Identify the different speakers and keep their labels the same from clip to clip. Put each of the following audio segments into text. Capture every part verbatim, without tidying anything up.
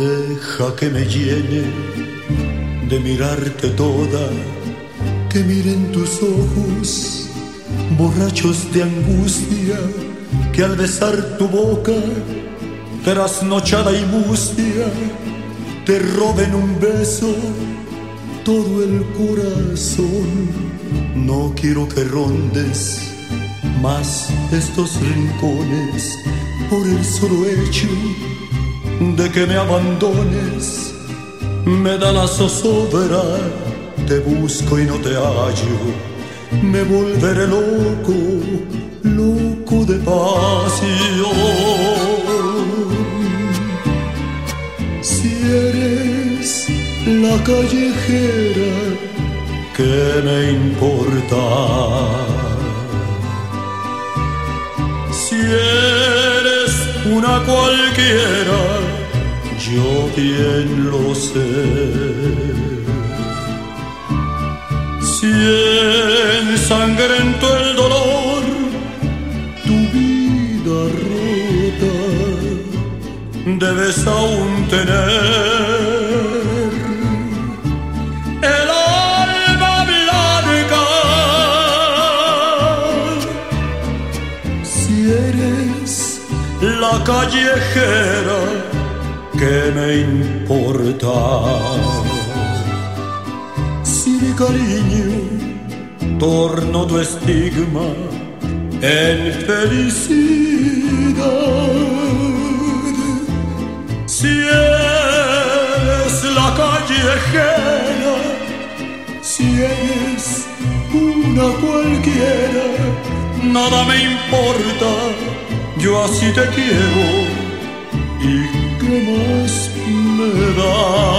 Speaker 1: Deja que me llene de mirarte toda, que miren tus ojos borrachos de angustia, que al besar tu boca trasnochada y mustia te roben un beso todo el corazón. No quiero que rondes más estos rincones por el solo hecho de que me abandones. Me da la zozobra, te busco y no te hallo, me volveré loco, loco de pasión. Si eres la callejera, ¿qué me importa? Si eres una cualquiera, yo bien lo sé. Si ensangrento el dolor, tu vida rota debes aún tener. El alma blanca. Si eres la callejera, ¿qué me importa? Si mi cariño torno tu estigma en felicidad, si eres la callejera, si eres una cualquiera, nada me importa, yo así te quiero. ¿Y qué más me da?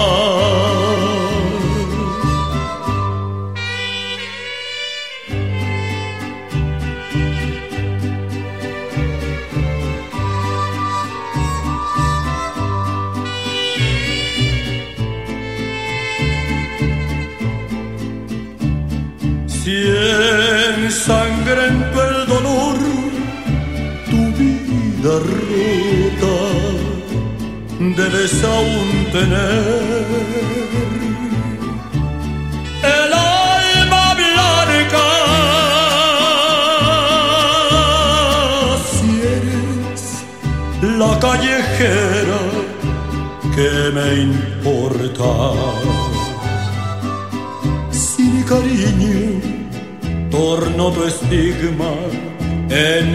Speaker 1: Si ensangrento el dolor, tu vida rota debes aún tener. El alma blanca. Si eres la callejera, ¿qué me importa? Si mi cariño torno tu estigma en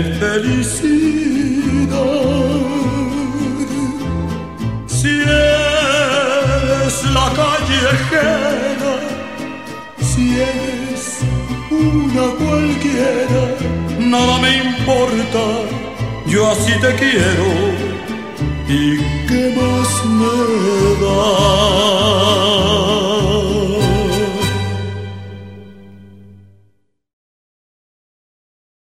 Speaker 1: felicidad, si eres la callejera, si eres una cualquiera, nada me importa, yo así te quiero. ¿Y qué más me